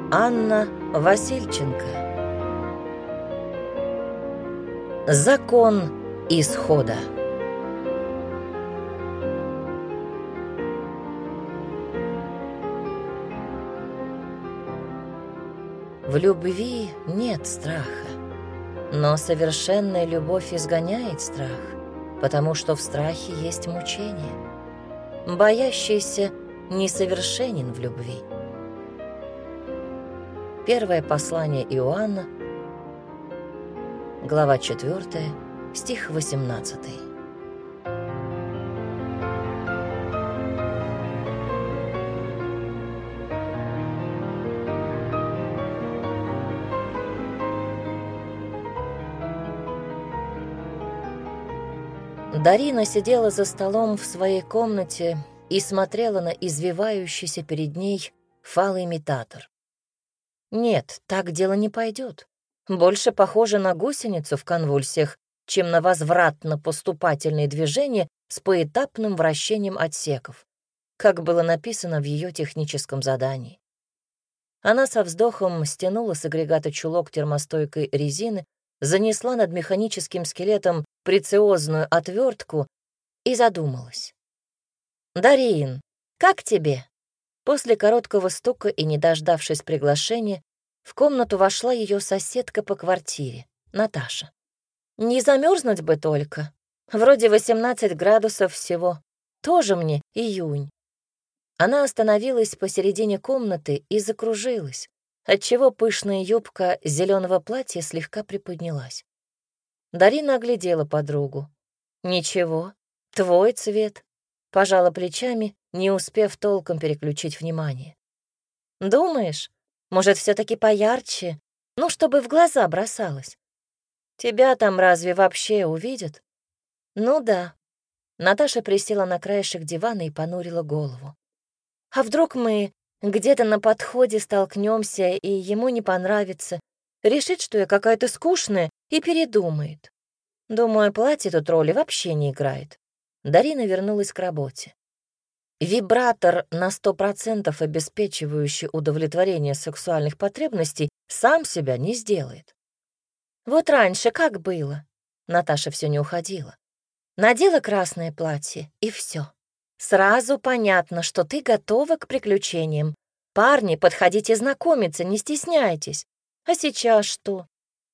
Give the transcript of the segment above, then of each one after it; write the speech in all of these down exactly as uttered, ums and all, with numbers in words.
Анна Васильченко. Закон исхода. В любви нет страха, но совершенная любовь изгоняет страх, потому что в страхе есть мучение. Боящийся несовершенен в любви. Первое послание Иоанна, глава четвёртая, стих восемнадцатый. Дарина сидела за столом в своей комнате и смотрела на извивающийся перед ней фалоимитатор. Нет, так дело не пойдет. Больше похоже на гусеницу в конвульсиях, чем на возвратно-поступательные движения с поэтапным вращением отсеков, как было написано в ее техническом задании. Она со вздохом стянула с агрегата чулок термостойкой резины, занесла над механическим скелетом прециозную отвертку и задумалась. «Дарин, как тебе?» После короткого стука и не дождавшись приглашения, в комнату вошла ее соседка по квартире, Наташа. «Не замерзнуть бы только. Вроде восемнадцать градусов всего. Тоже мне июнь». Она остановилась посередине комнаты и закружилась, отчего пышная юбка зеленого платья слегка приподнялась. Дарина оглядела подругу. «Ничего, твой цвет», — пожала плечами, не успев толком переключить внимание. «Думаешь, может, все-таки поярче? Ну, чтобы в глаза бросалось. Тебя там разве вообще увидят?» «Ну да». Наташа присела на краешек дивана и понурила голову. «А вдруг мы где-то на подходе столкнемся, и ему не понравится, решит, что я какая-то скучная, и передумает. Думаю, платье тут роли вообще не играет». Дарина вернулась к работе. Вибратор, на сто процентов обеспечивающий удовлетворение сексуальных потребностей, сам себя не сделает. «Вот раньше как было?» Наташа все не уходила. «Надела красное платье, и все. Сразу понятно, что ты готова к приключениям. Парни, подходите знакомиться, не стесняйтесь. А сейчас что?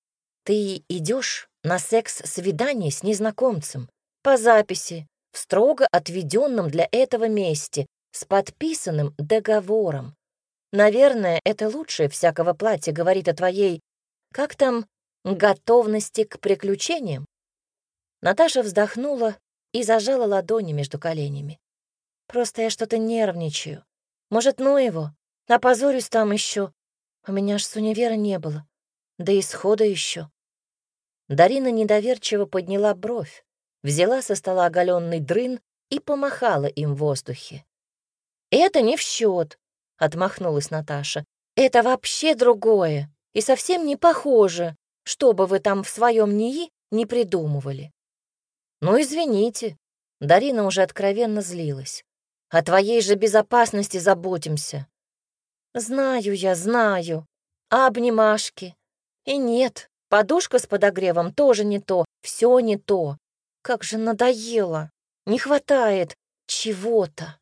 Ты идешь на секс-свидание с незнакомцем по записи, в строго отведенном для этого месте, с подписанным договором. Наверное, это лучшее всякого платья говорит о твоей, как там, готовности к приключениям». Наташа вздохнула и зажала ладони между коленями. «Просто я что-то нервничаю. Может, ну его? Опозорюсь там еще. У меня ж с универа не было. До исхода еще». Дарина недоверчиво подняла бровь, взяла со стола оголенный дрын и помахала им в воздухе. «Это не в счет», — отмахнулась Наташа. «Это вообще другое и совсем не похоже, что бы вы там в своем НИИ не придумывали». «Ну, извините», — Дарина уже откровенно злилась. «О твоей же безопасности заботимся». «Знаю я, знаю. А обнимашки? И нет, подушка с подогревом тоже не то, все не то. Как же надоело. Не хватает чего-то».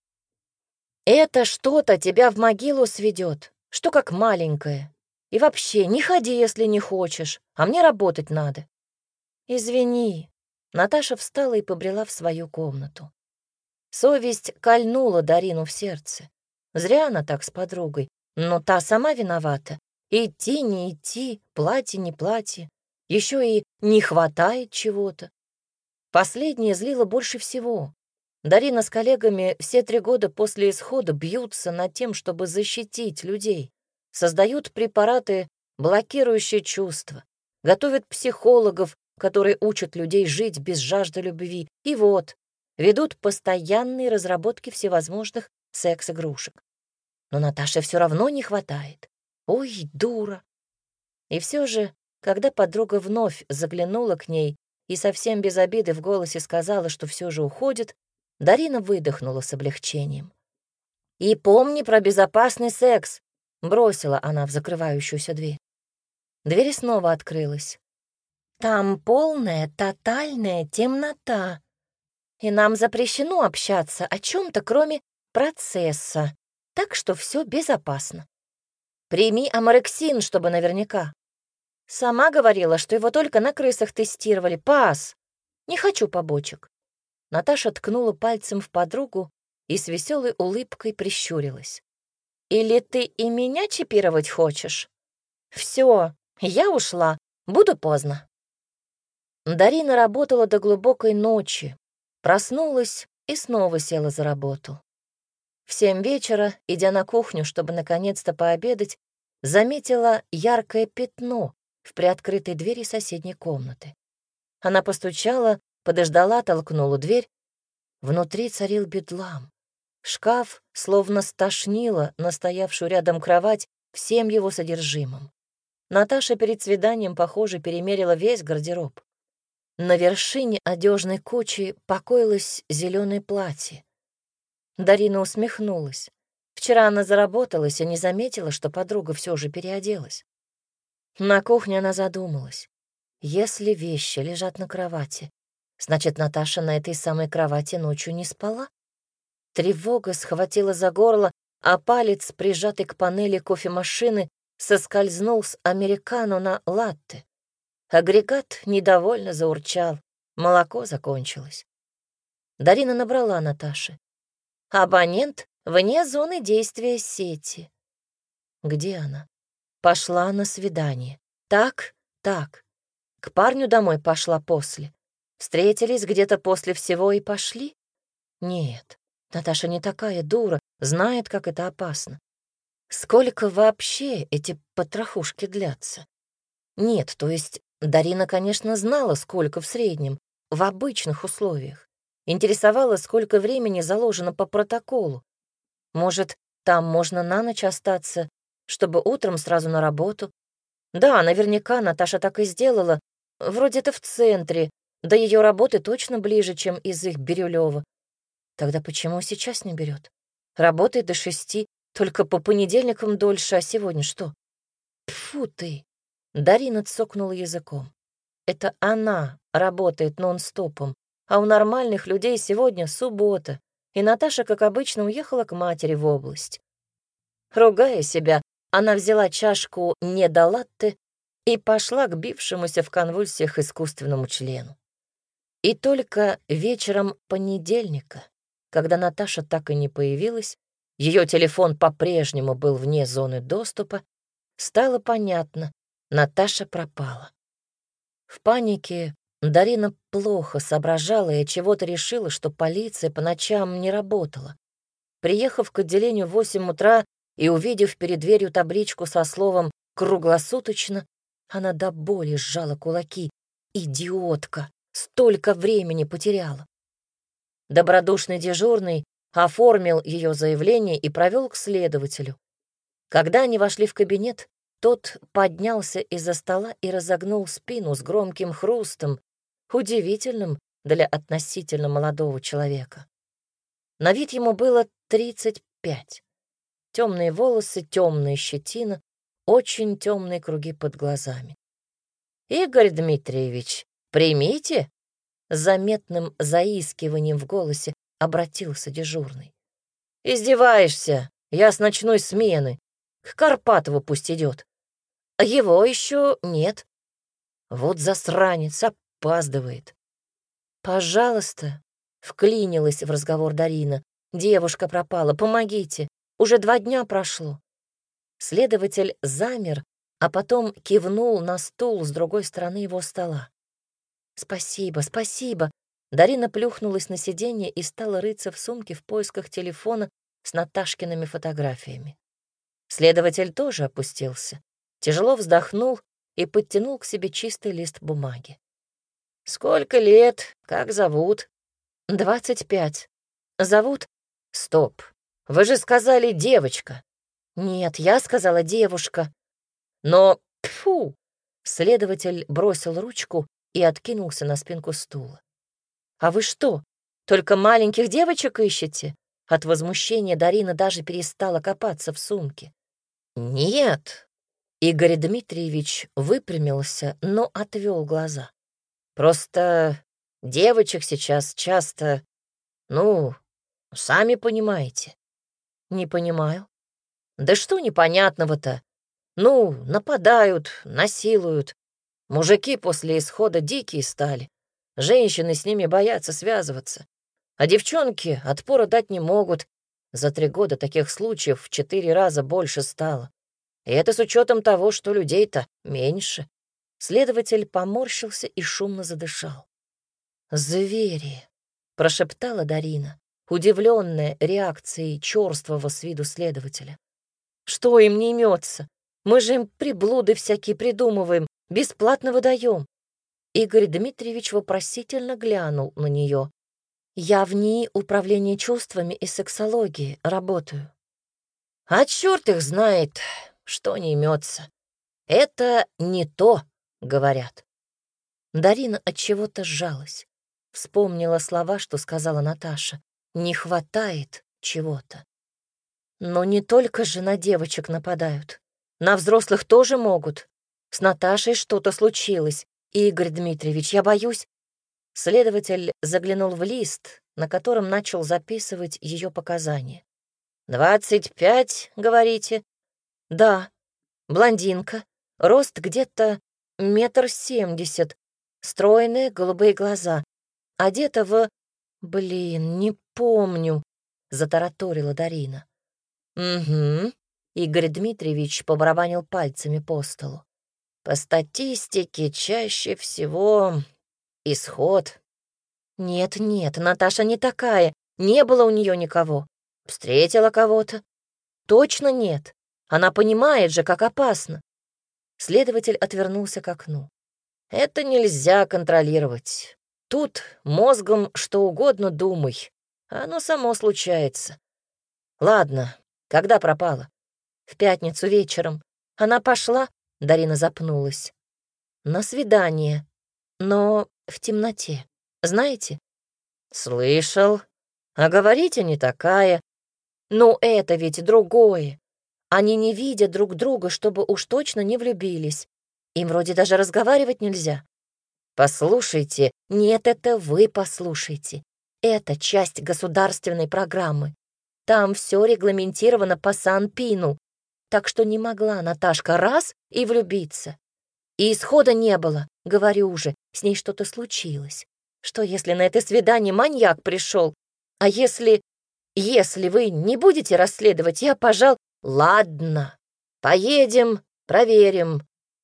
«Это что-то тебя в могилу сведет, что как маленькая. И вообще, не ходи, если не хочешь, а мне работать надо». «Извини». Наташа встала и побрела в свою комнату. Совесть кольнула Дарину в сердце. Зря она так с подругой, но та сама виновата. Идти, не идти, платье, не платье. Еще и не хватает чего-то. Последнее злило больше всего. Дарина с коллегами все три года после исхода бьются над тем, чтобы защитить людей. Создают препараты, блокирующие чувства. Готовят психологов, которые учат людей жить без жажды любви. И вот, ведут постоянные разработки всевозможных секс-игрушек. Но Наташе все равно не хватает. Ой, дура. И все же, когда подруга вновь заглянула к ней и совсем без обиды в голосе сказала, что все же уходит, Дарина выдохнула с облегчением. «И помни про безопасный секс. Бросила она в закрывающуюся дверь. Дверь снова открылась. Там полная, тотальная темнота, и нам запрещено общаться о чем-то, кроме процесса, так что все безопасно. Прими аморексин, чтобы наверняка. Сама говорила, что его только на крысах тестировали. Пас. Не хочу побочек. Наташа ткнула пальцем в подругу и с веселой улыбкой прищурилась. Или ты и меня чипировать хочешь? Все, я ушла. Буду поздно. Дарина работала до глубокой ночи, проснулась и снова села за работу. В семь вечера, идя на кухню, чтобы наконец-то пообедать, заметила яркое пятно в приоткрытой двери соседней комнаты. Она постучала, подождала, толкнула дверь. Внутри царил бедлам. Шкаф словно стошнило на стоявшую рядом кровать всем его содержимым. Наташа перед свиданием, похоже, перемерила весь гардероб. На вершине одежной кучи покоилось зеленое платье. Дарина усмехнулась. Вчера она заработалась и не заметила, что подруга все же переоделась. На кухне она задумалась. Если вещи лежат на кровати, значит, Наташа на этой самой кровати ночью не спала? Тревога схватила за горло, а палец, прижатый к панели кофемашины, соскользнул с американо на латте. Агрегат недовольно заурчал. Молоко закончилось. Дарина набрала Наташе. Абонент вне зоны действия сети. Где она? Пошла на свидание. Так, так. К парню домой пошла после. Встретились где-то после всего и пошли? Нет, Наташа не такая дура, знает, как это опасно. Сколько вообще эти потрохушки длятся? Нет, то есть Дарина, конечно, знала, сколько в среднем, в обычных условиях. Интересовало, сколько времени заложено по протоколу. Может, там можно на ночь остаться, чтобы утром сразу на работу? Да, наверняка Наташа так и сделала. Вроде это в центре, до ее работы точно ближе, чем из их Бирюлева. Тогда почему сейчас не берет? Работает до шести, только по понедельникам дольше, а сегодня что? Тьфу ты! Дарина цокнула языком. Это она работает нон-стопом, а у нормальных людей сегодня суббота, и Наташа, как обычно, уехала к матери в область. Ругая себя, она взяла чашку недолатте и пошла к бившемуся в конвульсиях искусственному члену. И только вечером понедельника, когда Наташа так и не появилась, ее телефон по-прежнему был вне зоны доступа, стало понятно, Наташа пропала. В панике Дарина плохо соображала и чего-то решила, что полиция по ночам не работала. Приехав к отделению в восемь утра и увидев перед дверью табличку со словом «круглосуточно», она до боли сжала кулаки. Идиотка! Столько времени потеряла. Добродушный дежурный оформил ее заявление и провел к следователю. Когда они вошли в кабинет, тот поднялся из-за стола и разогнул спину с громким хрустом, удивительным для относительно молодого человека. На вид ему было тридцать пять. Темные волосы, темная щетина, очень темные круги под глазами. «Игорь Дмитриевич, примите!» С заметным заискиванием в голосе обратился дежурный. «Издеваешься? Я с ночной смены. К Карпатову пусть идет. А его еще нет. Вот засранец, опаздывает». «Пожалуйста», — вклинилась в разговор Дарина. «Девушка пропала, помогите. Уже два дня прошло». Следователь замер, а потом кивнул на стул с другой стороны его стола. «Спасибо, спасибо». Дарина плюхнулась на сиденье и стала рыться в сумке в поисках телефона с Наташкиными фотографиями. Следователь тоже опустился, тяжело вздохнул и подтянул к себе чистый лист бумаги. «Сколько лет? Как зовут?» «Двадцать пять. Зовут...» «Стоп. Вы же сказали девочка». «Нет, я сказала девушка». «Но... Тьфу!» Следователь бросил ручку и откинулся на спинку стула. «А вы что, только маленьких девочек ищете?» От возмущения Дарина даже перестала копаться в сумке. Нет. Игорь Дмитриевич выпрямился, но отвел глаза. Просто девочек сейчас часто, ну, сами понимаете. Не понимаю. Да что непонятного-то? Ну, нападают, насилуют. Мужики после исхода дикие стали. Женщины с ними боятся связываться. А девчонки отпора дать не могут. За три года таких случаев в четыре раза больше стало. И это с учетом того, что людей-то меньше. Следователь поморщился и шумно задышал. «Звери!» — прошептала Дарина, удивленная реакцией черствого с виду следователя. «Что им не имется? Мы же им приблуды всякие придумываем, бесплатно выдаем». Игорь Дмитриевич вопросительно глянул на нее. «Я в НИИ управления чувствами и сексологии работаю». «А черт их знает, что не имется. Это не то», — говорят. Дарина от чего-то сжалась. Вспомнила слова, что сказала Наташа. «Не хватает чего-то». Но не только же на девочек нападают. На взрослых тоже могут. С Наташей что-то случилось. Игорь Дмитриевич, я боюсь. Следователь заглянул в лист, на котором начал записывать ее показания. «Двадцать пять, говорите?» «Да. Блондинка. Рост где-то метр семьдесят. Стройные голубые глаза. Одета в... Блин, не помню», — затараторила Дарина. «Угу», — Игорь Дмитриевич побарабанил пальцами по столу. «По статистике чаще всего исход». «Нет-нет, Наташа не такая, не было у нее никого. Встретила кого-то?» «Точно нет. Она понимает же, как опасно». Следователь отвернулся к окну. «Это нельзя контролировать. Тут мозгом что угодно думай, а оно само случается. Ладно, когда пропала?» «В пятницу вечером. Она пошла?» — Дарина запнулась. «На свидание, но в темноте. Знаете?» «Слышал. А говорите, не такая». «Ну, это ведь другое. Они не видят друг друга, чтобы уж точно не влюбились. Им вроде даже разговаривать нельзя». «Послушайте, нет, это вы послушайте. Это часть государственной программы. Там все регламентировано по Санпину, так что не могла Наташка раз и влюбиться. И исхода не было, говорю же, с ней что-то случилось. Что, если на это свидание маньяк пришел? А если... если вы не будете расследовать, я, пожал... Ладно, поедем, проверим.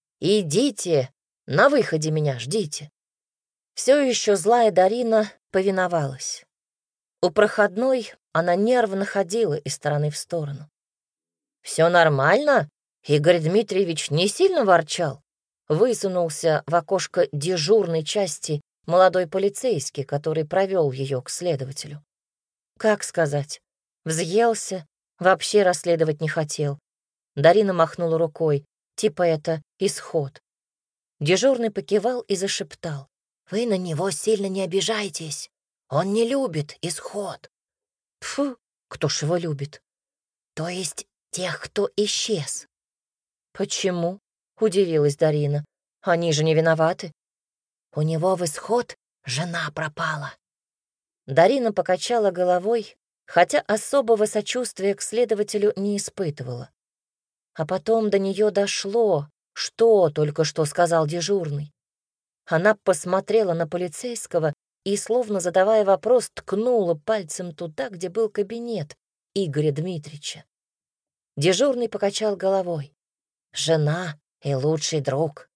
Идите, на выходе меня ждите». Все еще злая Дарина повиновалась. У проходной она нервно ходила из стороны в сторону. «Все нормально?» Игорь Дмитриевич не сильно ворчал. Высунулся в окошко дежурной части молодой полицейский, который провел ее к следователю. Как сказать? Взъелся, вообще расследовать не хотел. Дарина махнула рукой, типа это исход. Дежурный покивал и зашептал. «Вы на него сильно не обижайтесь. Он не любит исход». «Фу, кто ж его любит?» «То есть тех, кто исчез». «Почему?» — удивилась Дарина. «Они же не виноваты». «У него в исход жена пропала». Дарина покачала головой, хотя особого сочувствия к следователю не испытывала. А потом до нее дошло, что только что сказал дежурный. Она посмотрела на полицейского и, словно задавая вопрос, ткнула пальцем туда, где был кабинет Игоря Дмитриевича. Дежурный покачал головой. «Жена и лучший друг».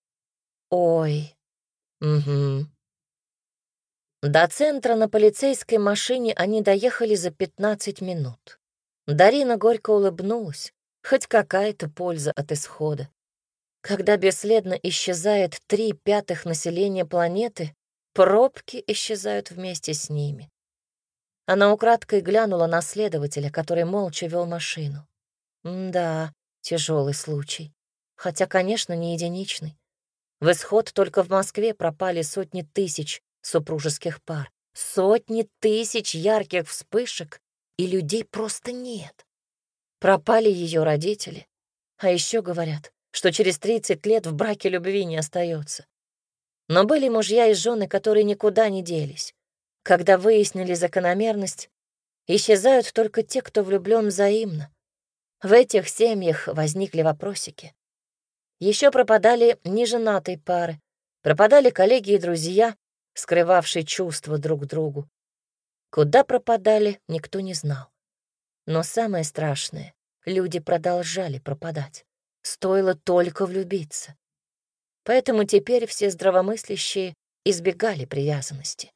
«Ой, угу». До центра на полицейской машине они доехали за пятнадцать минут. Дарина горько улыбнулась. Хоть какая-то польза от исхода. Когда бесследно исчезает три пятых населения планеты, пробки исчезают вместе с ними. Она украдкой глянула на следователя, который молча вел машину. М-да, тяжелый случай. Хотя, конечно, не единичный. В исход только в Москве пропали сотни тысяч супружеских пар. Сотни тысяч ярких вспышек, и людей просто нет. Пропали ее родители. А еще говорят, что через тридцать лет в браке любви не остается. Но были мужья и жены, которые никуда не делись. Когда выяснили закономерность, исчезают только те, кто влюблен взаимно. В этих семьях возникли вопросики. Еще пропадали неженатые пары, пропадали коллеги и друзья, скрывавшие чувства друг к другу. Куда пропадали, никто не знал. Но самое страшное — люди продолжали пропадать. Стоило только влюбиться. Поэтому теперь все здравомыслящие избегали привязанности.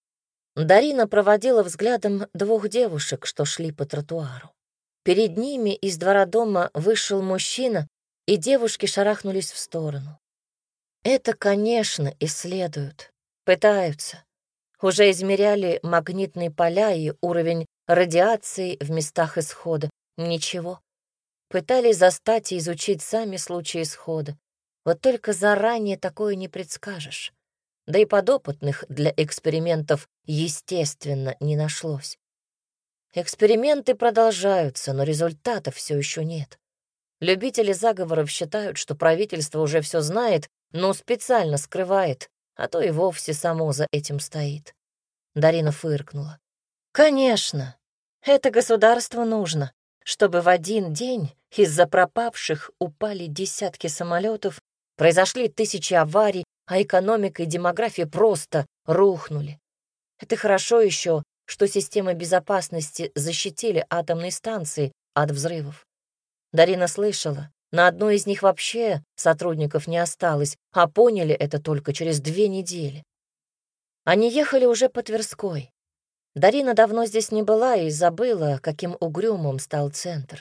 Дарина проводила взглядом двух девушек, что шли по тротуару. Перед ними из двора дома вышел мужчина, и девушки шарахнулись в сторону. Это, конечно, исследуют, пытаются. Уже измеряли магнитные поля и уровень радиации в местах исхода. Ничего. Пытались застать и изучить сами случаи исхода. Вот только заранее такое не предскажешь. Да и подопытных для экспериментов, естественно, не нашлось. Эксперименты продолжаются, но результатов все еще нет. Любители заговоров считают, что правительство уже все знает, но специально скрывает, а то и вовсе само за этим стоит. Дарина фыркнула. Конечно, это государству нужно, чтобы в один день из-за пропавших упали десятки самолетов, произошли тысячи аварий, а экономика и демография просто рухнули. Это хорошо еще, что системы безопасности защитили атомные станции от взрывов. Дарина слышала, на одной из них вообще сотрудников не осталось, а поняли это только через две недели. Они ехали уже по Тверской. Дарина давно здесь не была и забыла, каким угрюмым стал центр.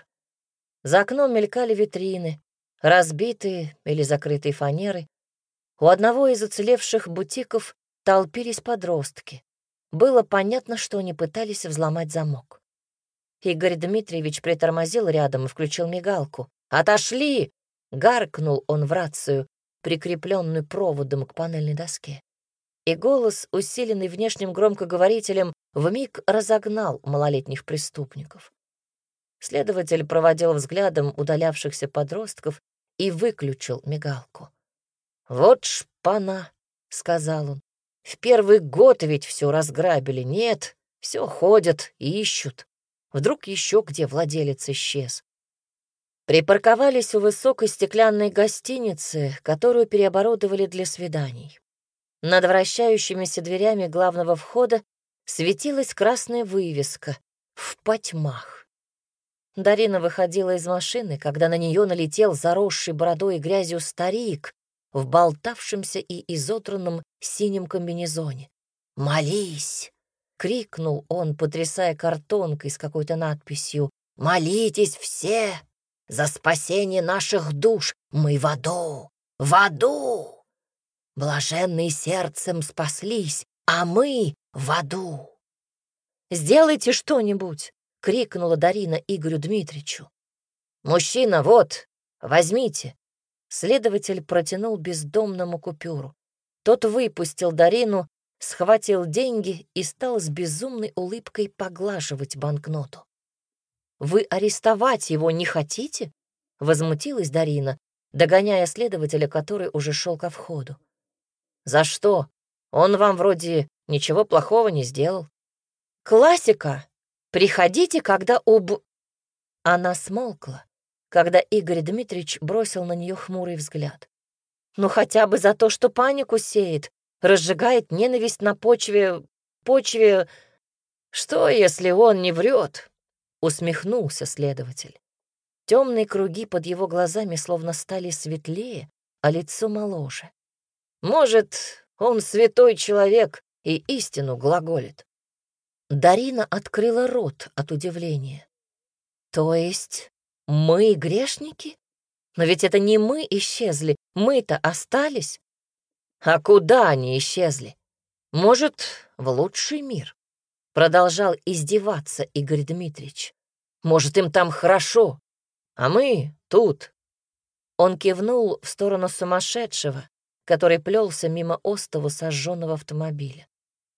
За окном мелькали витрины, разбитые или закрытые фанерой. У одного из уцелевших бутиков толпились подростки. Было понятно, что они пытались взломать замок. Игорь Дмитриевич притормозил рядом и включил мигалку. «Отошли!» — гаркнул он в рацию, прикрепленную проводом к панельной доске. И голос, усиленный внешним громкоговорителем, вмиг разогнал малолетних преступников. Следователь проводил взглядом удалявшихся подростков и выключил мигалку. «Вот шпана», — сказал он. «В первый год ведь все разграбили. Нет, все ходят и ищут. Вдруг еще где владелец исчез». Припарковались у высокой стеклянной гостиницы, которую переоборудовали для свиданий. Над вращающимися дверями главного входа светилась красная вывеска «В потьмах». Дарина выходила из машины, когда на нее налетел заросший бородой и грязью старик в болтавшемся и изодранном синем комбинезоне. «Молись!» — крикнул он, потрясая картонкой с какой-то надписью. «Молитесь все! За спасение наших душ! Мы в аду! В аду! Блаженные сердцем спаслись, а мы в аду!» «Сделайте что-нибудь!» — крикнула Дарина Игорю Дмитриевичу. «Мужчина, вот, возьмите!» Следователь протянул бездомному купюру. Тот выпустил Дарину, схватил деньги и стал с безумной улыбкой поглаживать банкноту. «Вы арестовать его не хотите?» — возмутилась Дарина, догоняя следователя, который уже шел ко входу. «За что? Он вам вроде ничего плохого не сделал». «Классика! Приходите, когда об...» Она смолкла, когда Игорь Дмитриевич бросил на нее хмурый взгляд. «Ну хотя бы за то, что панику сеет, разжигает ненависть на почве... почве... Что, если он не врет?» — усмехнулся следователь. Темные круги под его глазами словно стали светлее, а лицо моложе. «Может, он святой человек и истину глаголит». Дарина открыла рот от удивления. «То есть мы грешники? Но ведь это не мы исчезли, мы-то остались. А куда они исчезли? Может, в лучший мир?» Продолжал издеваться Игорь Дмитриевич. «Может, им там хорошо, а мы тут». Он кивнул в сторону сумасшедшего, который плелся мимо остова сожженного автомобиля.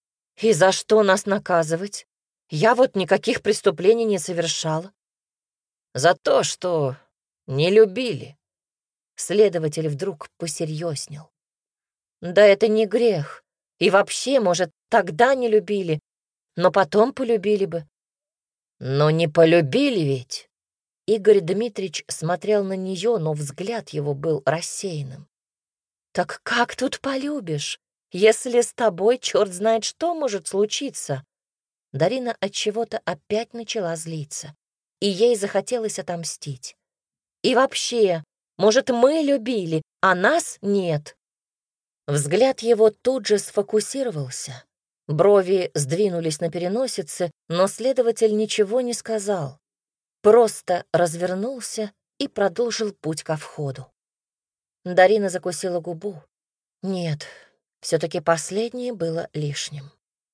«И за что нас наказывать? Я вот никаких преступлений не совершала». «За то, что не любили». Следователь вдруг посерьезнел. «Да это не грех. И вообще, может, тогда не любили, но потом полюбили бы». «Но не полюбили ведь». Игорь Дмитриевич смотрел на нее, но взгляд его был рассеянным. «Так как тут полюбишь, если с тобой черт знает что может случиться?» Дарина отчего-то опять начала злиться, и ей захотелось отомстить. «И вообще, может, мы любили, а нас нет?» Взгляд его тут же сфокусировался. Брови сдвинулись на переносице, но следователь ничего не сказал. Просто развернулся и продолжил путь ко входу. Дарина закусила губу. Нет, все-таки последнее было лишним.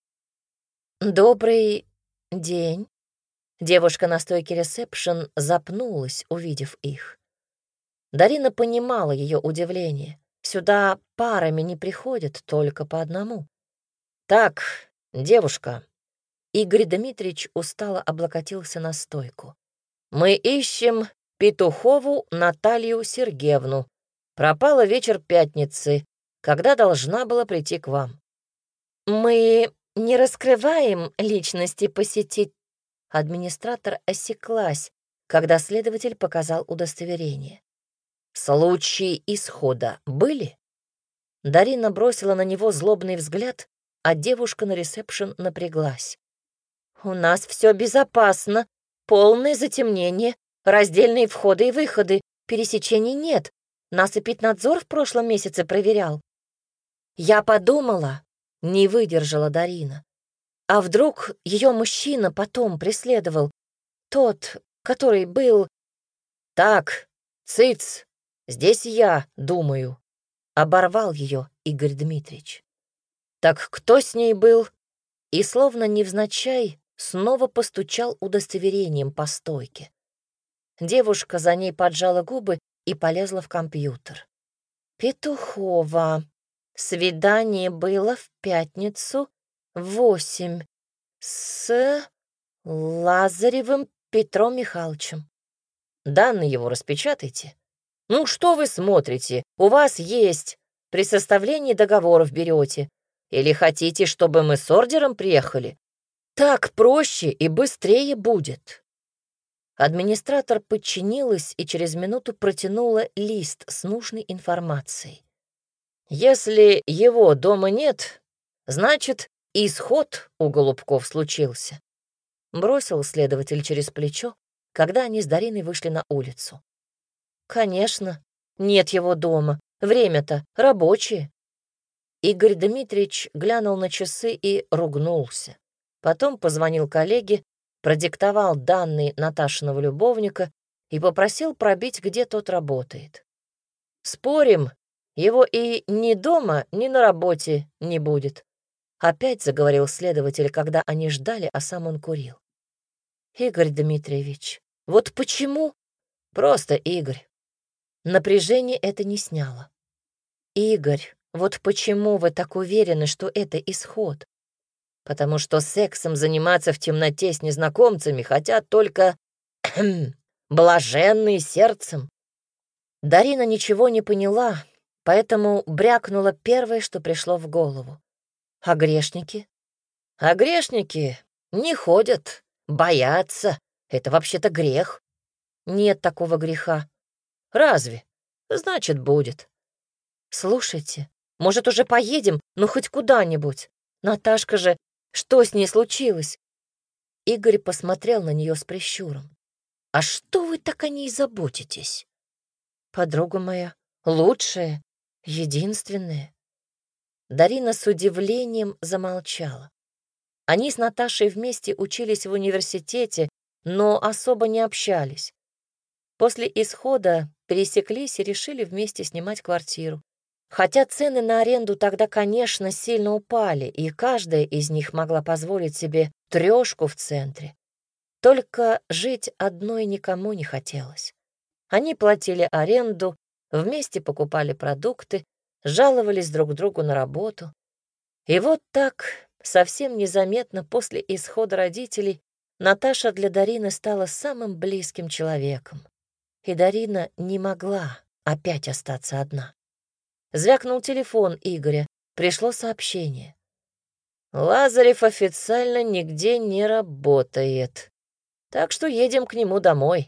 «Добрый день». Девушка на стойке ресепшн запнулась, увидев их. Дарина понимала ее удивление. Сюда парами не приходят, только по одному. «Так, девушка». Игорь Дмитриевич устало облокотился на стойку. «Мы ищем Петухову Наталью Сергеевну. Пропала вечер пятницы, когда должна была прийти к вам». «Мы не раскрываем личности посетителей». Администратор осеклась, когда следователь показал удостоверение. «Случаи исхода были?» Дарина бросила на него злобный взгляд, а девушка на ресепшн напряглась. «У нас все безопасно, полное затемнение, раздельные входы и выходы, пересечений нет. Нас эпиднадзор в прошлом месяце проверял». «Я подумала», — не выдержала Дарина. «А вдруг ее мужчина потом преследовал? Тот, который был...» «Так, цыц, здесь я думаю», — оборвал ее Игорь Дмитриевич. «Так кто с ней был?» И словно невзначай снова постучал удостоверением по стойке. Девушка за ней поджала губы и полезла в компьютер. «Петухова. Свидание было в пятницу в восемь с Лазаревым Петром Михайловичем». «Данные его распечатайте». «Ну что вы смотрите? У вас есть. При составлении договоров берете. Или хотите, чтобы мы с ордером приехали? Так проще и быстрее будет». Администратор подчинилась и через минуту протянула лист с нужной информацией. «Если его дома нет, значит, исход у Голубков случился», — бросил следователь через плечо, когда они с Дариной вышли на улицу. «Конечно, нет его дома. Время-то рабочее». Игорь Дмитриевич глянул на часы и ругнулся. Потом позвонил коллеге, продиктовал данные Наташиного любовника и попросил пробить, где тот работает. «Спорим, его и ни дома, ни на работе не будет», — опять заговорил следователь, когда они ждали, а сам он курил. «Игорь Дмитриевич, вот почему?» «Просто Игорь». Напряжение это не сняло. «Игорь, вот почему вы так уверены, что это исход?» «Потому что сексом заниматься в темноте с незнакомцами хотят только блаженные сердцем». Дарина ничего не поняла, поэтому брякнула первое, что пришло в голову. «А грешники?» «А грешники не ходят, боятся. Это вообще-то грех». «Нет такого греха». «Разве? Значит, будет». «Слушайте, может, уже поедем, ну хоть куда-нибудь? Наташка же, что с ней случилось?» Игорь посмотрел на нее с прищуром. «А что вы так о ней заботитесь?» «Подруга моя, лучшая, единственная». Дарина с удивлением замолчала. Они с Наташей вместе учились в университете, но особо не общались. После исхода пересеклись и решили вместе снимать квартиру. Хотя цены на аренду тогда, конечно, сильно упали, и каждая из них могла позволить себе трёшку в центре. Только жить одной никому не хотелось. Они платили аренду, вместе покупали продукты, жаловались друг другу на работу. И вот так, совсем незаметно после исхода родителей, Наташа для Дарины стала самым близким человеком. и Дарина не могла опять остаться одна. Звякнул телефон Игоря, пришло сообщение. «Лазарев официально нигде не работает, так что едем к нему домой».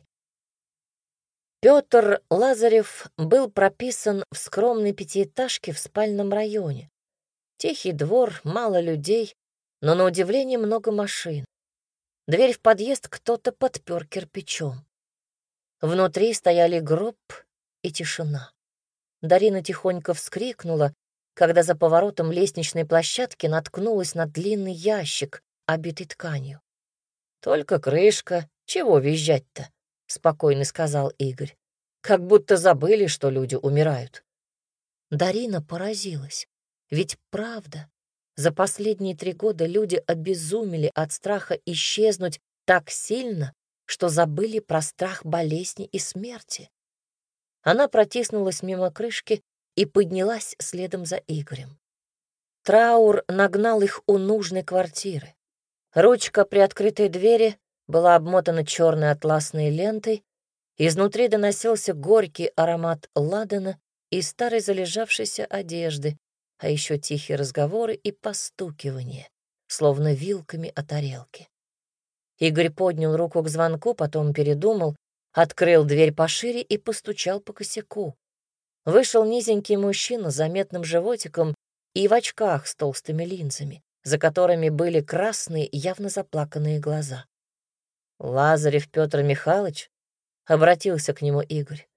Петр Лазарев был прописан в скромной пятиэтажке в спальном районе. Тихий двор, мало людей, но на удивление много машин. Дверь в подъезд кто-то подпер кирпичом. Внутри стояли гроб и тишина. Дарина тихонько вскрикнула, когда за поворотом лестничной площадки наткнулась на длинный ящик, обитый тканью. «Только крышка, чего визжать-то?» — спокойно сказал Игорь. «Как будто забыли, что люди умирают». Дарина поразилась. Ведь правда, за последние три года люди обезумели от страха исчезнуть так сильно, что забыли про страх болезни и смерти. Она протиснулась мимо крышки и поднялась следом за Игорем. Траур нагнал их у нужной квартиры. Ручка приоткрытой двери была обмотана черной атласной лентой, изнутри доносился горький аромат ладана и старой залежавшейся одежды, а еще тихие разговоры и постукивание, словно вилками о тарелке. Игорь поднял руку к звонку, потом передумал, открыл дверь пошире и постучал по косяку. Вышел низенький мужчина с заметным животиком и в очках с толстыми линзами, за которыми были красные, явно заплаканные глаза. «Лазарев Петр Михайлович?» — обратился к нему Игорь.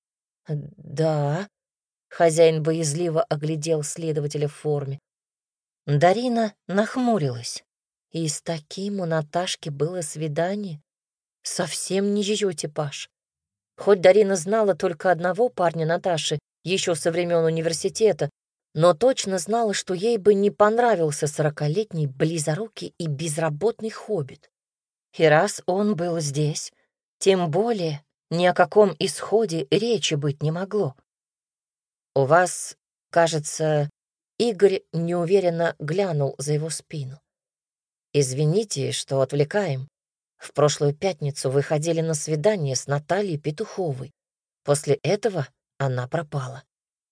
«Да», — хозяин боязливо оглядел следователя в форме. Дарина нахмурилась. И с таким у Наташки было свидание. Совсем не ее типаж. Хоть Дарина знала только одного парня Наташи, еще со времен университета, но точно знала, что ей бы не понравился сорокалетний близорукий и безработный хоббит. И раз он был здесь, тем более ни о каком исходе речи быть не могло. «У вас, кажется...» Игорь неуверенно глянул за его спину. «Извините, что отвлекаем. В прошлую пятницу вы ходили на свидание с Натальей Петуховой. После этого она пропала».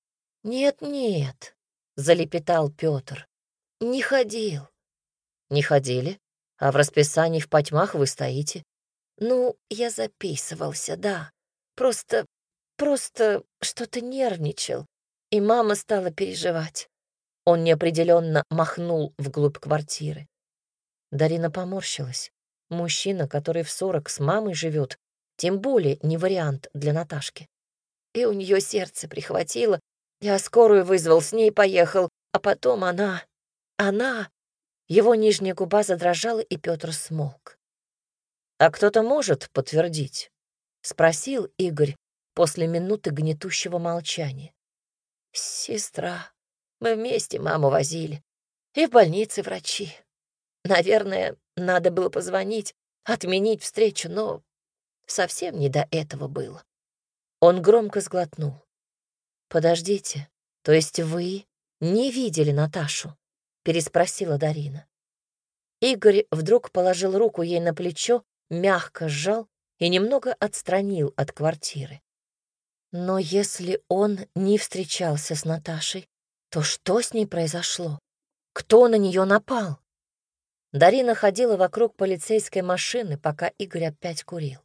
«Нет-нет», — залепетал Петр, — «не ходил». «Не ходили? А в расписании в потьмах вы стоите». «Ну, я записывался, да. Просто, просто что-то нервничал, и мама стала переживать». Он неопределенно махнул вглубь квартиры. Дарина поморщилась. Мужчина, который в сорок с мамой живет, тем более не вариант для Наташки. И у нее сердце прихватило. Я скорую вызвал, с ней поехал, а потом она... Она... Его нижняя губа задрожала, и Петр смолк. «А кто-то может подтвердить?» — спросил Игорь после минуты гнетущего молчания. «Сестра. Мы вместе маму возили. И в больнице врачи. Наверное, надо было позвонить, отменить встречу, но совсем не до этого было». Он громко сглотнул. «Подождите, то есть вы не видели Наташу?» — переспросила Дарина. Игорь вдруг положил руку ей на плечо, мягко сжал и немного отстранил от квартиры. «Но если он не встречался с Наташей, то что с ней произошло? Кто на нее напал?» Дарина ходила вокруг полицейской машины, пока Игорь опять курил.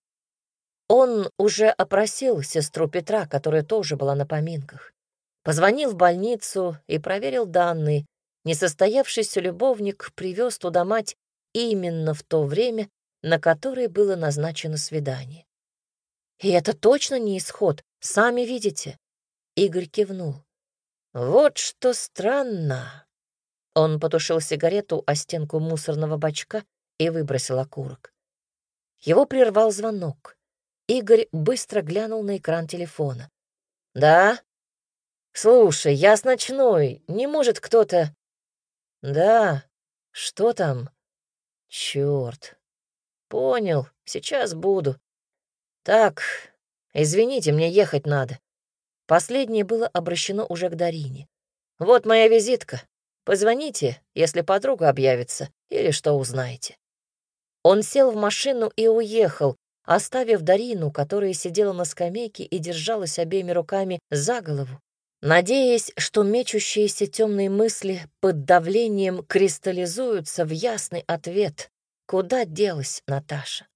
Он уже опросил сестру Петра, которая тоже была на поминках. Позвонил в больницу и проверил данные. Несостоявшийся любовник привез туда мать именно в то время, на которое было назначено свидание. «И это точно не исход, сами видите?» Игорь кивнул. «Вот что странно». Он потушил сигарету о стенку мусорного бачка и выбросил окурок. Его прервал звонок. Игорь быстро глянул на экран телефона. «Да? Слушай, я с ночной. Не может кто-то...» «Да? Что там?» «Чёрт. Понял. Сейчас буду. Так, извините, мне ехать надо». Последнее было обращено уже к Дарине. «Вот моя визитка. Позвоните, если подруга объявится или что узнаете». Он сел в машину и уехал, оставив Дарину, которая сидела на скамейке и держалась обеими руками за голову, надеясь, что мечущиеся темные мысли под давлением кристаллизуются в ясный ответ, куда делась Наташа.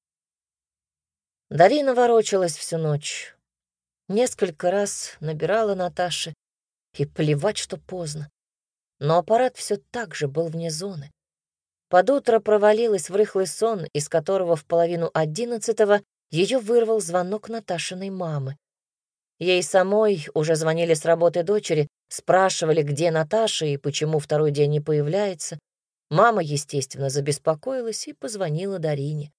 Дарина ворочалась всю ночь. Несколько раз набирала Наташи, и плевать, что поздно. Но аппарат все так же был вне зоны. Под утро провалилась в рыхлый сон, из которого в половину одиннадцатого ее вырвал звонок Наташиной мамы. Ей самой уже звонили с работы дочери, спрашивали, где Наташа и почему второй день не появляется. Мама, естественно, забеспокоилась и позвонила Дарине.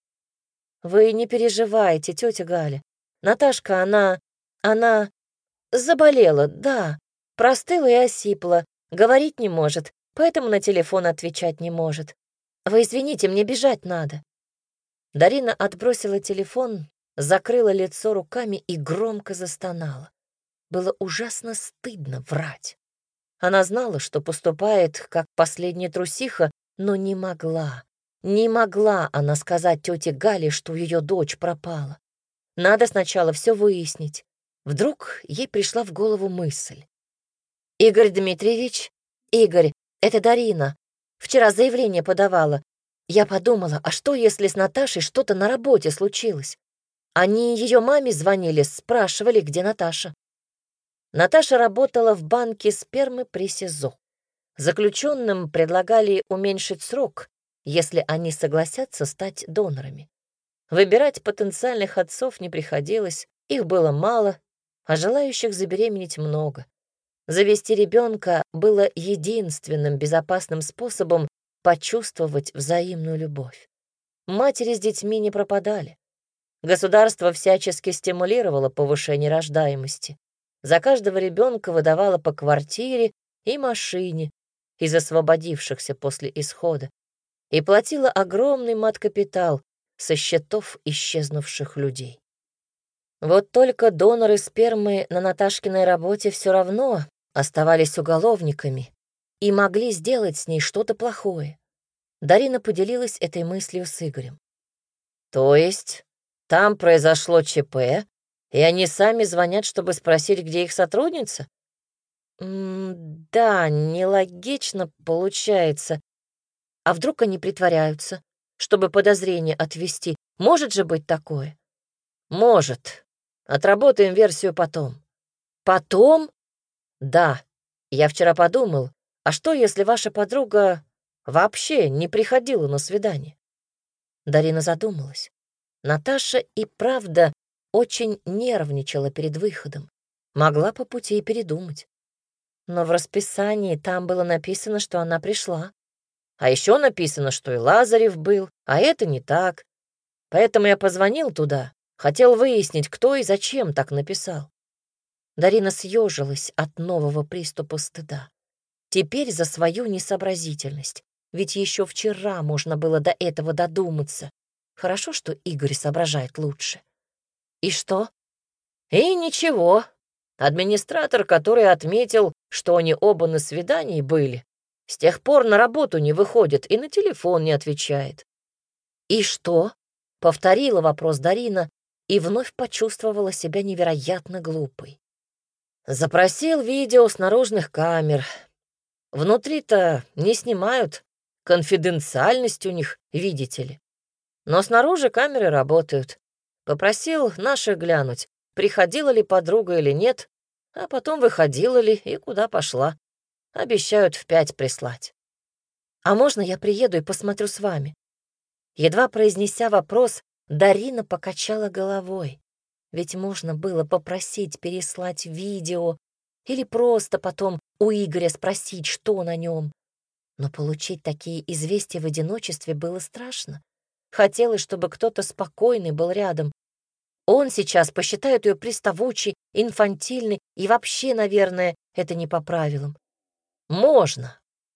«Вы не переживайте, тетя Галя. Наташка, она... она... заболела, да. Простыла и осипла. Говорить не может, поэтому на телефон отвечать не может. Вы извините, мне бежать надо». Дарина отбросила телефон, закрыла лицо руками и громко застонала. Было ужасно стыдно врать. Она знала, что поступает как последняя трусиха, но не могла. Не могла она сказать тете Гале, что ее дочь пропала. Надо сначала все выяснить. Вдруг ей пришла в голову мысль. «Игорь Дмитриевич, Игорь, это Дарина. Вчера заявление подавала. Я подумала, а что, если с Наташей что-то на работе случилось? Они ее маме звонили, спрашивали, где Наташа». Наташа работала в банке спермы при СИЗО. Заключенным предлагали уменьшить срок, если они согласятся стать донорами. Выбирать потенциальных отцов не приходилось, их было мало, а желающих забеременеть много. Завести ребенка было единственным безопасным способом почувствовать взаимную любовь. Матери с детьми не пропадали. Государство всячески стимулировало повышение рождаемости. За каждого ребенка выдавало по квартире и машине из освободившихся после исхода и платило огромный мат-капитал со счетов исчезнувших людей. Вот только доноры спермы на Наташкиной работе все равно оставались уголовниками и могли сделать с ней что-то плохое. Дарина поделилась этой мыслью с Игорем. «То есть там произошло ЧП, и они сами звонят, чтобы спросить, где их сотрудница?» М, «Да, нелогично получается. А вдруг они притворяются, чтобы подозрение отвести? Может же быть такое?» «Может. Отработаем версию потом». «Потом?» «Да. Я вчера подумал, а что, если ваша подруга вообще не приходила на свидание?» Дарина задумалась. Наташа и правда очень нервничала перед выходом. Могла по пути и передумать. Но в расписании там было написано, что она пришла. А еще написано, что и Лазарев был, а это не так. Поэтому я позвонил туда, хотел выяснить, кто и зачем так написал. Дарина съежилась от нового приступа стыда. Теперь за свою несообразительность. Ведь еще вчера можно было до этого додуматься. Хорошо, что Игорь соображает лучше. И что? И ничего. Администратор, который отметил, что они оба на свидании были, с тех пор на работу не выходит и на телефон не отвечает. «И что?» — повторила вопрос Дарина и вновь почувствовала себя невероятно глупой. Запросил видео с наружных камер. Внутри-то не снимают, конфиденциальность у них, видите ли. Но снаружи камеры работают. Попросил наших глянуть, приходила ли подруга или нет, а потом выходила ли и куда пошла. Обещают в пять прислать. «А можно я приеду и посмотрю с вами?» Едва произнеся вопрос, Дарина покачала головой. Ведь можно было попросить переслать видео или просто потом у Игоря спросить, что на нем. Но получить такие известия в одиночестве было страшно. Хотелось, чтобы кто-то спокойный был рядом. Он сейчас посчитает ее приставучей, инфантильной, и вообще, наверное, это не по правилам. Можно.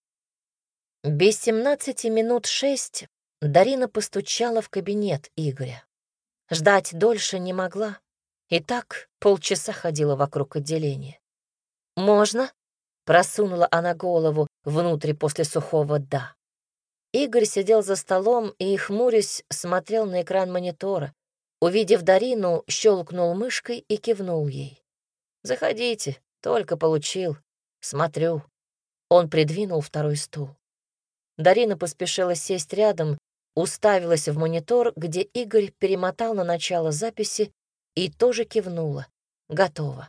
Без семнадцати минут шесть Дарина постучала в кабинет Игоря. Ждать дольше не могла. И так полчаса ходила вокруг отделения. «Можно?» — просунула она голову внутрь после сухого «да». Игорь сидел за столом и, хмурясь, смотрел на экран монитора. Увидев Дарину, щелкнул мышкой и кивнул ей. «Заходите, только получил. Смотрю». Он придвинул второй стул. Дарина поспешила сесть рядом, уставилась в монитор, где Игорь перемотал на начало записи и тоже кивнула. Готово.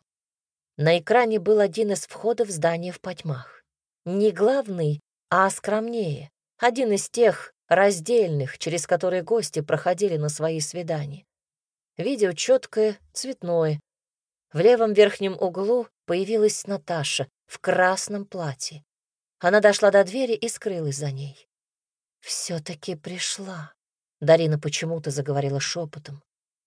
На экране был один из входов в здание в потьмах. Не главный, а скромнее. Один из тех раздельных, через которые гости проходили на свои свидания. Видео четкое, цветное. В левом верхнем углу появилась Наташа в красном платье. Она дошла до двери и скрылась за ней. «Все-таки пришла», — Дарина почему-то заговорила шепотом.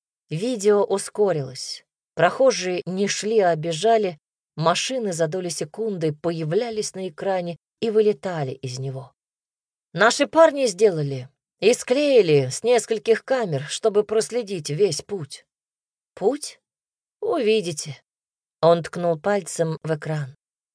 Видео ускорилось. Прохожие не шли, а бежали. Машины за доли секунды появлялись на экране и вылетали из него. «Наши парни сделали и склеили с нескольких камер, чтобы проследить весь путь». «Путь? Увидите». Он ткнул пальцем в экран.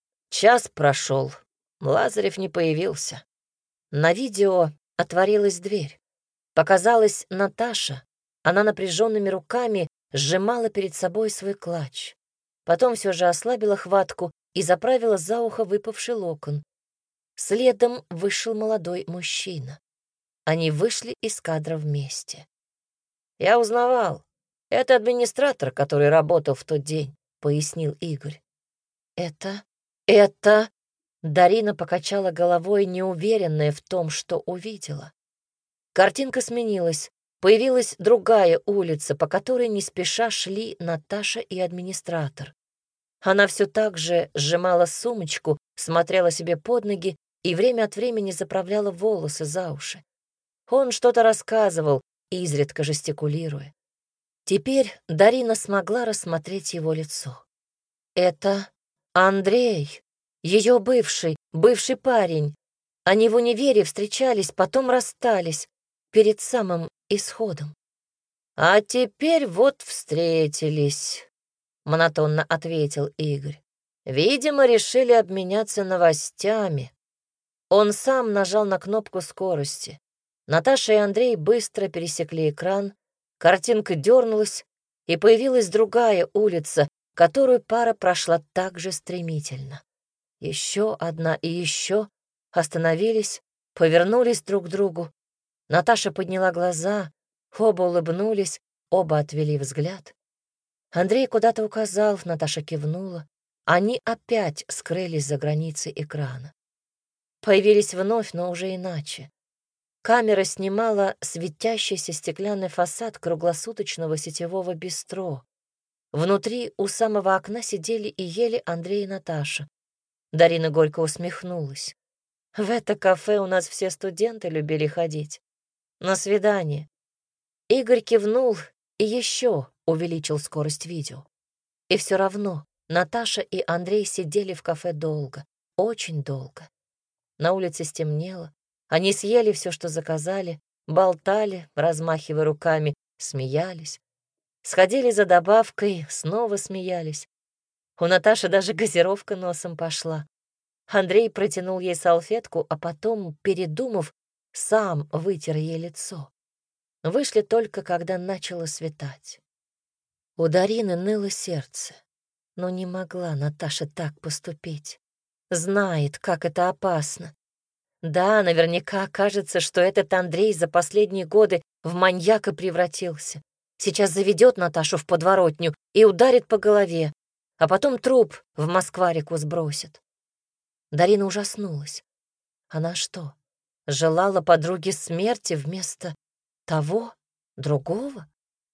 Час прошел. Лазарев не появился. На видео отворилась дверь. Показалась Наташа. Она напряженными руками сжимала перед собой свой клатч. Потом все же ослабила хватку и заправила за ухо выпавший локон. Следом вышел молодой мужчина. Они вышли из кадра вместе. «Я узнавал. Это администратор, который работал в тот день», — пояснил Игорь. «Это... это...» Дарина покачала головой, неуверенная в том, что увидела. Картинка сменилась. Появилась другая улица, по которой не спеша шли Наташа и администратор. Она все так же сжимала сумочку, смотрела себе под ноги и время от времени заправляла волосы за уши. Он что-то рассказывал, изредка жестикулируя. Теперь Дарина смогла рассмотреть его лицо. Это Андрей, ее бывший, бывший парень. Они в универе встречались, потом расстались, перед самым исходом. «А теперь вот встретились», — монотонно ответил Игорь. «Видимо, решили обменяться новостями». Он сам нажал на кнопку скорости. Наташа и Андрей быстро пересекли экран, картинка дернулась, и появилась другая улица, которую пара прошла так же стремительно. Еще одна и еще остановились, повернулись друг к другу. Наташа подняла глаза, оба улыбнулись, оба отвели взгляд. Андрей куда-то указал, Наташа кивнула. Они опять скрылись за границей экрана. Появились вновь, но уже иначе. Камера снимала светящийся стеклянный фасад круглосуточного сетевого бистро. Внутри у самого окна сидели и ели Андрей и Наташа. Дарина горько усмехнулась. В это кафе у нас все студенты любили ходить. На свидание. Игорь кивнул и еще увеличил скорость видео. И все равно Наташа и Андрей сидели в кафе долго, очень долго. На улице стемнело. Они съели все, что заказали, болтали, размахивая руками, смеялись. Сходили за добавкой, снова смеялись. У Наташи даже газировка носом пошла. Андрей протянул ей салфетку, а потом, передумав, сам вытер ей лицо. Вышли только, когда начало светать. У Дарины ныло сердце, но не могла Наташа так поступить. Знает, как это опасно. Да, наверняка кажется, что этот Андрей за последние годы в маньяка превратился. Сейчас заведет Наташу в подворотню и ударит по голове, а потом труп в Москварику сбросит. Дарина ужаснулась. Она что, желала подруге смерти вместо того, другого?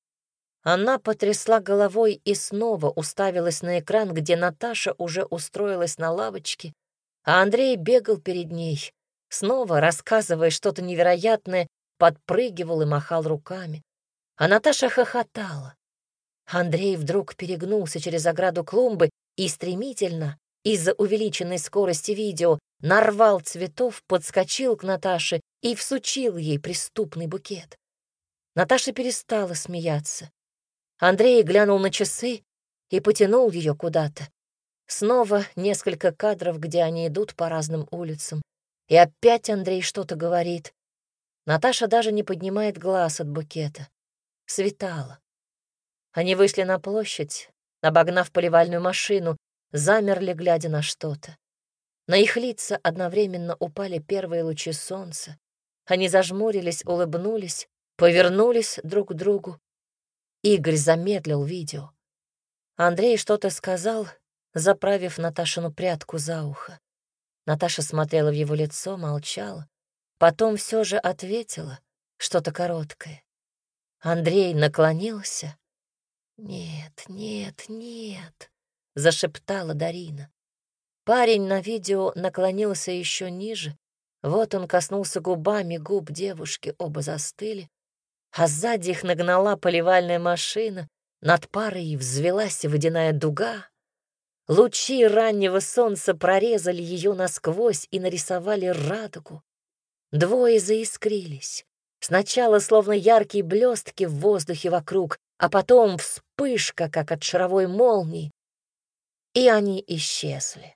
Она потрясла головой и снова уставилась на экран, где Наташа уже устроилась на лавочке, а Андрей бегал перед ней, снова рассказывая что-то невероятное, подпрыгивал и махал руками. А Наташа хохотала. Андрей вдруг перегнулся через ограду клумбы и стремительно, из-за увеличенной скорости видео, нарвал цветов, подскочил к Наташе и всучил ей преступный букет. Наташа перестала смеяться. Андрей глянул на часы и потянул ее куда-то. Снова несколько кадров, где они идут по разным улицам. И опять Андрей что-то говорит. Наташа даже не поднимает глаз от букета. Светало. Они вышли на площадь, обогнав поливальную машину, замерли, глядя на что-то. На их лица одновременно упали первые лучи солнца. Они зажмурились, улыбнулись, повернулись друг к другу. Игорь замедлил видео. Андрей что-то сказал, заправив Наташину прядку за ухо. Наташа смотрела в его лицо, молчала. Потом все же ответила что-то короткое. Андрей наклонился. «Нет, нет, нет», — зашептала Дарина. Парень на видео наклонился еще ниже. Вот он коснулся губами губ девушки, оба застыли. А сзади их нагнала поливальная машина. Над парой взвелась водяная дуга. Лучи раннего солнца прорезали ее насквозь и нарисовали радугу. Двое заискрились. Сначала словно яркие блестки в воздухе вокруг, а потом вспышка, как от шаровой молнии, и они исчезли.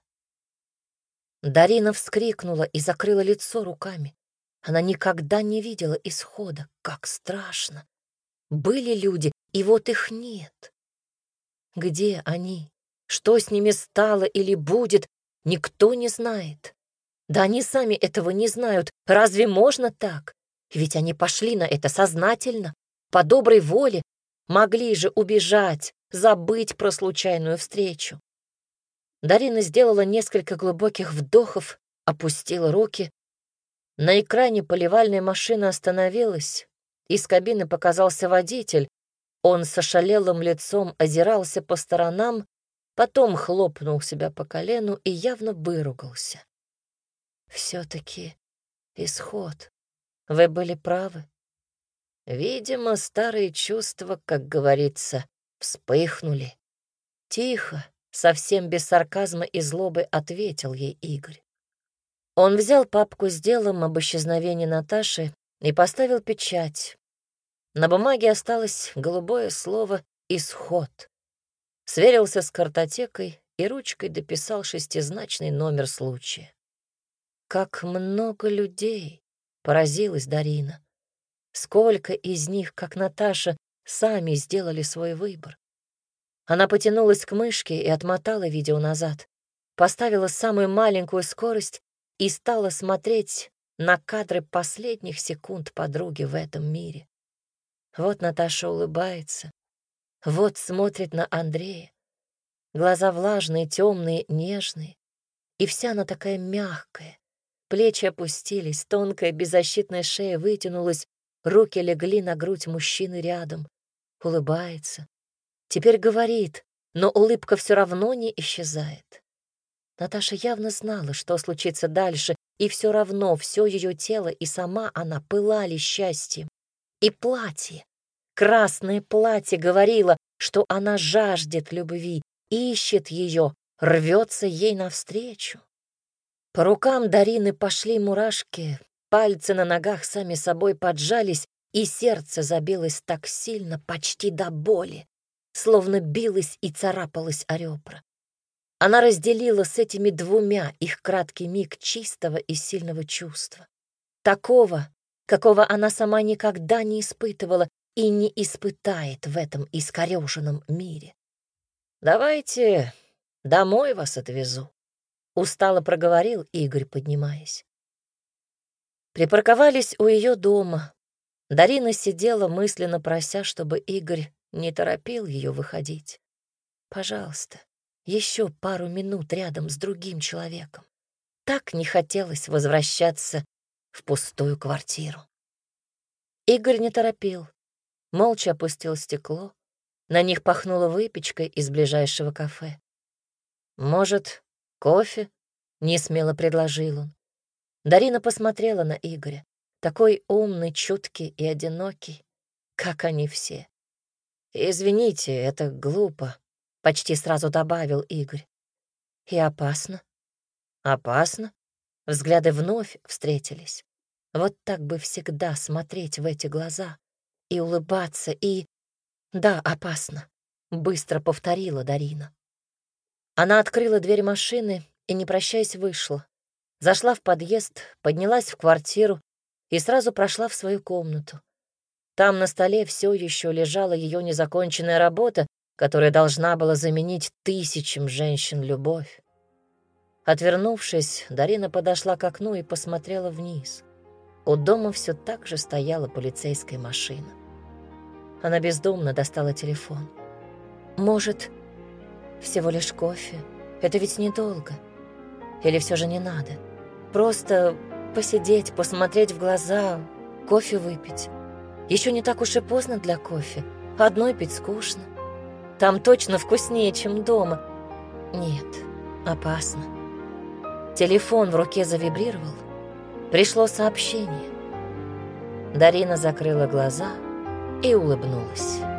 Дарина вскрикнула и закрыла лицо руками. Она никогда не видела исхода. Как страшно. Были люди, и вот их нет. Где они? Что с ними стало или будет, никто не знает. Да они сами этого не знают. Разве можно так? Ведь они пошли на это сознательно, по доброй воле. Могли же убежать, забыть про случайную встречу. Дарина сделала несколько глубоких вдохов, опустила руки. На экране поливальная машина остановилась. Из кабины показался водитель. Он с ошалелым лицом озирался по сторонам, потом хлопнул себя по колену и явно выругался. «Все-таки исход. Вы были правы. Видимо, старые чувства, как говорится, вспыхнули. Тихо, совсем без сарказма и злобы ответил ей Игорь. Он взял папку с делом об исчезновении Наташи и поставил печать. На бумаге осталось голубое слово «Исход». Сверился с картотекой и ручкой дописал шестизначный номер случая. Как много людей, поразилась Дарина. Сколько из них, как Наташа, сами сделали свой выбор. Она потянулась к мышке и отмотала видео назад, поставила самую маленькую скорость и стала смотреть на кадры последних секунд подруги в этом мире. Вот Наташа улыбается, вот смотрит на Андрея. Глаза влажные, темные, нежные, и вся она такая мягкая. Плечи опустились, тонкая беззащитная шея вытянулась, руки легли на грудь мужчины рядом. Улыбается. Теперь говорит, но улыбка все равно не исчезает. Наташа явно знала, что случится дальше, и все равно все ее тело и сама она пылали счастьем. И платье, красное платье говорило, что она жаждет любви, ищет ее, рвется ей навстречу. По рукам Дарины пошли мурашки, пальцы на ногах сами собой поджались, и сердце забилось так сильно, почти до боли, словно билось и царапалось о ребра. Она разделила с этими двумя их краткий миг чистого и сильного чувства. Такого, какого она сама никогда не испытывала и не испытает в этом искорёженном мире. «Давайте домой вас отвезу», — устало проговорил Игорь, поднимаясь. Припарковались у ее дома. Дарина сидела, мысленно прося, чтобы Игорь не торопил ее выходить. Пожалуйста, еще пару минут рядом с другим человеком. Так не хотелось возвращаться в пустую квартиру. Игорь не торопил, молча опустил стекло. На них пахнуло выпечкой из ближайшего кафе. «Может, кофе?» — несмело предложил он. Дарина посмотрела на Игоря. Такой умный, чуткий и одинокий, как они все. «Извините, это глупо», — почти сразу добавил Игорь. «И опасно». «Опасно?» Взгляды вновь встретились. Вот так бы всегда смотреть в эти глаза и улыбаться, и... «Да, опасно», — быстро повторила Дарина. Она открыла дверь машины и, не прощаясь, вышла. Зашла в подъезд, поднялась в квартиру и сразу прошла в свою комнату. Там на столе все еще лежала ее незаконченная работа, которая должна была заменить тысячам женщин любовь. Отвернувшись, Дарина подошла к окну и посмотрела вниз. У дома все так же стояла полицейская машина. Она бездумно достала телефон. Может, всего лишь кофе? Это ведь недолго. Или все же не надо? Просто посидеть, посмотреть в глаза, кофе выпить. Еще не так уж и поздно для кофе. Одной пить скучно. Там точно вкуснее, чем дома. Нет, опасно. Телефон в руке завибрировал. Пришло сообщение. Дарина закрыла глаза и улыбнулась.